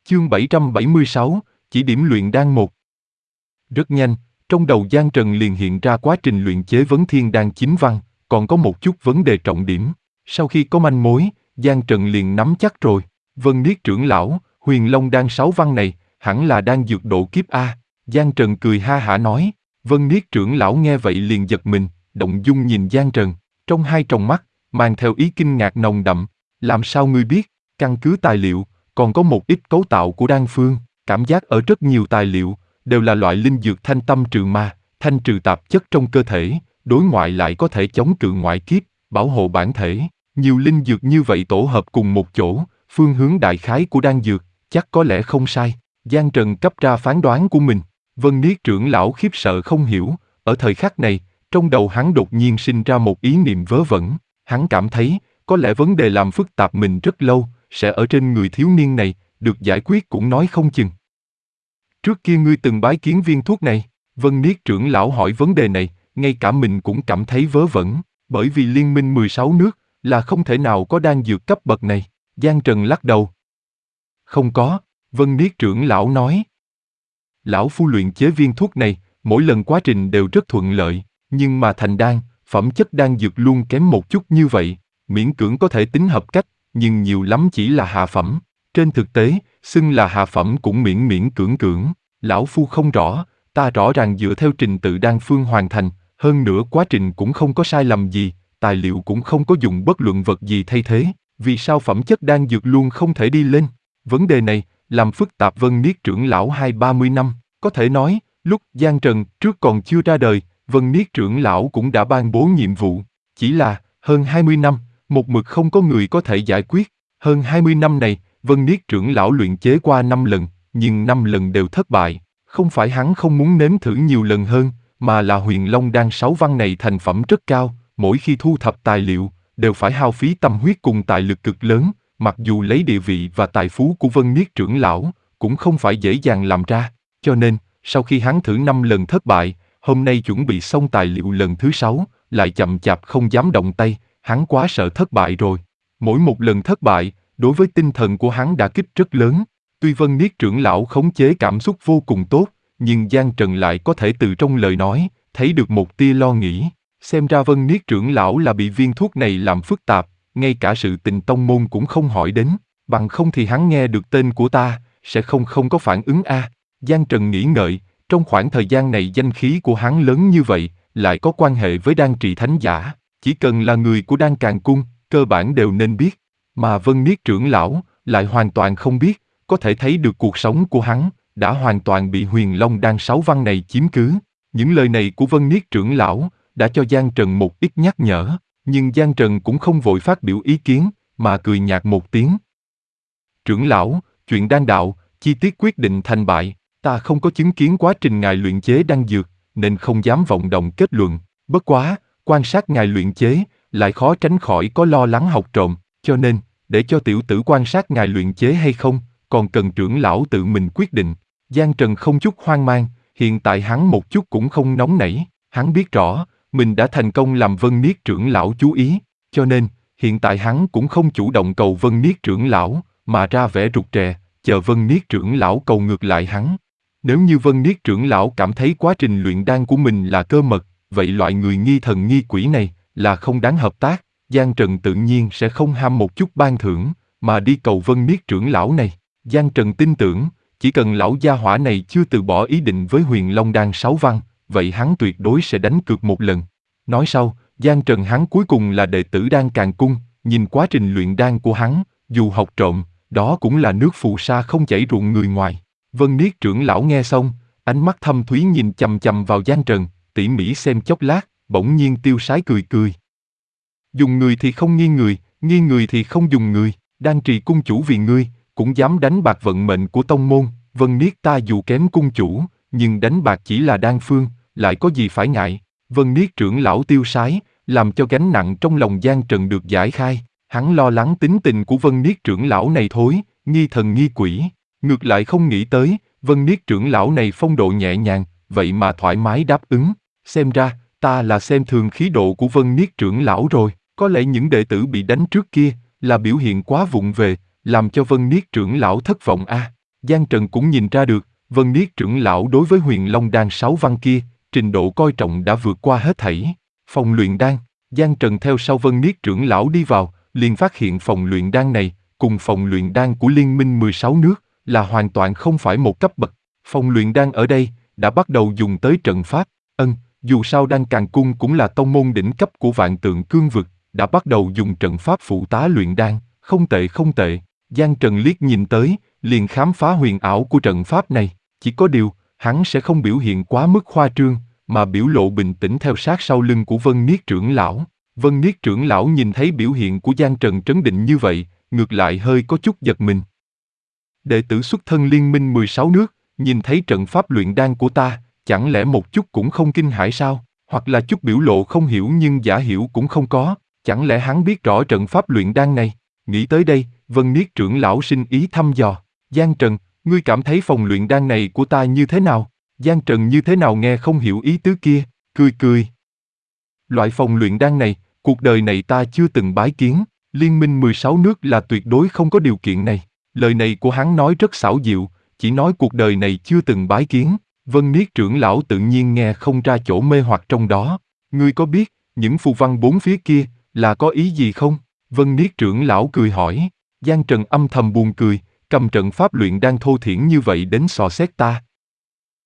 Chương 776, chỉ điểm luyện đan 1. Rất nhanh, trong đầu Giang Trần liền hiện ra quá trình luyện chế vấn thiên đan chính văn, còn có một chút vấn đề trọng điểm. Sau khi có manh mối, Giang Trần liền nắm chắc rồi. Vân Niết trưởng lão, huyền long đan 6 văn này, hẳn là đan dược độ kiếp A. Giang Trần cười ha hả nói. Vân Niết trưởng lão nghe vậy liền giật mình, động dung nhìn Giang Trần. Trong hai tròng mắt, mang theo ý kinh ngạc nồng đậm. Làm sao ngươi biết? Căn cứ tài liệu, còn có một ít cấu tạo của đan phương. Cảm giác ở rất nhiều tài liệu, đều là loại linh dược thanh tâm trừ ma, thanh trừ tạp chất trong cơ thể, đối ngoại lại có thể chống cự ngoại kiếp, bảo hộ bản thể. Nhiều linh dược như vậy tổ hợp cùng một chỗ, phương hướng đại khái của đan dược, chắc có lẽ không sai. Giang Trần cấp ra phán đoán của mình. Vân Niết trưởng lão khiếp sợ không hiểu, ở thời khắc này, trong đầu hắn đột nhiên sinh ra một ý niệm vớ vẩn. Hắn cảm thấy, có lẽ vấn đề làm phức tạp mình rất lâu, sẽ ở trên người thiếu niên này, được giải quyết cũng nói không chừng. Trước kia ngươi từng bái kiến viên thuốc này? Vân Niết trưởng lão hỏi vấn đề này, ngay cả mình cũng cảm thấy vớ vẩn, bởi vì liên minh 16 nước, là không thể nào có đan dược cấp bậc này. Giang Trần lắc đầu. Không có, Vân Niết trưởng lão nói. Lão phu luyện chế viên thuốc này, mỗi lần quá trình đều rất thuận lợi, nhưng mà thành đan, phẩm chất đan dược luôn kém một chút như vậy, miễn cưỡng có thể tính hợp cách, nhưng nhiều lắm chỉ là hạ phẩm. Trên thực tế, xưng là hạ phẩm cũng miễn miễn cưỡng cưỡng. Lão phu không rõ, ta rõ ràng dựa theo trình tự đan phương hoàn thành, hơn nữa quá trình cũng không có sai lầm gì, tài liệu cũng không có dùng bất luận vật gì thay thế, vì sao phẩm chất đan dược luôn không thể đi lên? Vấn đề này, làm phức tạp Vân Niết trưởng lão 20-30 năm, có thể nói, lúc Giang Trần trước còn chưa ra đời, Vân Niết trưởng lão cũng đã ban bố nhiệm vụ, chỉ là, hơn 20 năm, một mực không có người có thể giải quyết. Hơn 20 năm này, Vân Niết trưởng lão luyện chế qua 5 lần, nhưng 5 lần đều thất bại. Không phải hắn không muốn nếm thử nhiều lần hơn, mà là huyền long đan 6 văn này thành phẩm rất cao, mỗi khi thu thập tài liệu, đều phải hao phí tâm huyết cùng tài lực cực lớn, mặc dù lấy địa vị và tài phú của Vân Niết trưởng lão, cũng không phải dễ dàng làm ra. Cho nên, sau khi hắn thử 5 lần thất bại, hôm nay chuẩn bị xong tài liệu lần thứ 6, lại chậm chạp không dám động tay, hắn quá sợ thất bại rồi. Mỗi một lần thất bại, đối với tinh thần của hắn đả kích rất lớn. Tuy Vân Niết trưởng lão khống chế cảm xúc vô cùng tốt, nhưng Giang Trần lại có thể từ trong lời nói, thấy được một tia lo nghĩ. Xem ra Vân Niết trưởng lão là bị viên thuốc này làm phức tạp, ngay cả sự tình tông môn cũng không hỏi đến, bằng không thì hắn nghe được tên của ta, sẽ không có phản ứng a. Giang Trần nghĩ ngợi, trong khoảng thời gian này danh khí của hắn lớn như vậy, lại có quan hệ với đan trì thánh giả, chỉ cần là người của đan Càn Cung, cơ bản đều nên biết, mà Vân Niết trưởng lão lại hoàn toàn không biết, có thể thấy được cuộc sống của hắn đã hoàn toàn bị huyền long đan 6 văn này chiếm cứ. Những lời này của Vân Niết trưởng lão đã cho Giang Trần một ít nhắc nhở, nhưng Giang Trần cũng không vội phát biểu ý kiến, mà cười nhạt một tiếng. Trưởng lão, chuyện đan đạo, chi tiết quyết định thành bại, ta không có chứng kiến quá trình ngài luyện chế đan dược, nên không dám vọng động kết luận. Bất quá, quan sát ngài luyện chế, lại khó tránh khỏi có lo lắng học trộm, cho nên, để cho tiểu tử quan sát ngài luyện chế hay không, còn cần trưởng lão tự mình quyết định. Giang Trần không chút hoang mang, hiện tại hắn một chút cũng không nóng nảy, hắn biết rõ, mình đã thành công làm Vân Niết trưởng lão chú ý, cho nên, hiện tại hắn cũng không chủ động cầu Vân Niết trưởng lão, mà ra vẻ rụt rè, chờ Vân Niết trưởng lão cầu ngược lại hắn. Nếu như Vân Niết trưởng lão cảm thấy quá trình luyện đan của mình là cơ mật, vậy loại người nghi thần nghi quỷ này là không đáng hợp tác, Giang Trần tự nhiên sẽ không ham một chút ban thưởng, mà đi cầu Vân Niết trưởng lão này. Giang Trần tin tưởng, chỉ cần lão gia hỏa này chưa từ bỏ ý định với huyền long đan 6 văn, vậy hắn tuyệt đối sẽ đánh cược một lần. Nói sau, Giang Trần hắn cuối cùng là đệ tử đan Càn Cung, nhìn quá trình luyện đan của hắn, dù học trộm, đó cũng là nước phù sa không chảy ruộng người ngoài. Vân Niết trưởng lão nghe xong, ánh mắt thâm thúy nhìn chằm chằm vào Giang Trần, tỉ mỉ xem chốc lát, bỗng nhiên tiêu sái cười cười. Dùng người thì không nghi người thì không dùng người, đan trì cung chủ vì ngươi, cũng dám đánh bạc vận mệnh của tông môn. Vân Niết ta dù kém cung chủ, nhưng đánh bạc chỉ là đan phương, lại có gì phải ngại. Vân Niết trưởng lão tiêu sái, làm cho gánh nặng trong lòng Giang Trần được giải khai. Hắn lo lắng tính tình của Vân Niết trưởng lão này thối, nghi thần nghi quỷ. Ngược lại không nghĩ tới, Vân Niết trưởng lão này phong độ nhẹ nhàng, vậy mà thoải mái đáp ứng. Xem ra, ta là xem thường khí độ của Vân Niết trưởng lão rồi. Có lẽ những đệ tử bị đánh trước kia, là biểu hiện quá vụng về, làm cho Vân Niết trưởng lão thất vọng a. Giang Trần cũng nhìn ra được, Vân Niết trưởng lão đối với Huyền Long đan 6 văn kia, trình độ coi trọng đã vượt qua hết thảy. Phòng luyện đan, Giang Trần theo sau Vân Niết trưởng lão đi vào, liền phát hiện phòng luyện đan này, cùng phòng luyện đan của Liên minh 16 nước, là hoàn toàn không phải một cấp bậc. Phòng luyện đan ở đây, đã bắt đầu dùng tới trận pháp. Dù sao Đan Càn Cung cũng là tông môn đỉnh cấp của Vạn Tượng Cương vực, đã bắt đầu dùng trận pháp phụ tá luyện đan, không tệ không tệ. Giang Trần liếc nhìn tới, liền khám phá huyền ảo của trận pháp này. Chỉ có điều, hắn sẽ không biểu hiện quá mức khoa trương, mà biểu lộ bình tĩnh theo sát sau lưng của Vân Niết trưởng lão. Vân Niết trưởng lão nhìn thấy biểu hiện của Giang Trần trấn định như vậy, ngược lại hơi có chút giật mình. Đệ tử xuất thân Liên minh 16 nước, nhìn thấy trận pháp luyện đan của ta, chẳng lẽ một chút cũng không kinh hãi sao? Hoặc là chút biểu lộ không hiểu nhưng giả hiểu cũng không có, chẳng lẽ hắn biết rõ trận pháp luyện đan này? Nghĩ tới đây, Vân Niết trưởng lão sinh ý thăm dò. Giang Trần, ngươi cảm thấy phòng luyện đan này của ta như thế nào? Giang Trần như thế nào nghe không hiểu ý tứ kia, cười cười. Loại phòng luyện đan này, cuộc đời này ta chưa từng bái kiến, Liên minh 16 nước là tuyệt đối không có điều kiện này. Lời này của hắn nói rất xảo diệu, chỉ nói cuộc đời này chưa từng bái kiến. Vân Niết trưởng lão tự nhiên nghe không ra chỗ mê hoặc trong đó. Ngươi có biết, những phù văn bốn phía kia, là có ý gì không? Vân Niết trưởng lão cười hỏi. Giang Trần âm thầm buồn cười, cầm trận pháp luyện đan thô thiển như vậy đến dò xét ta,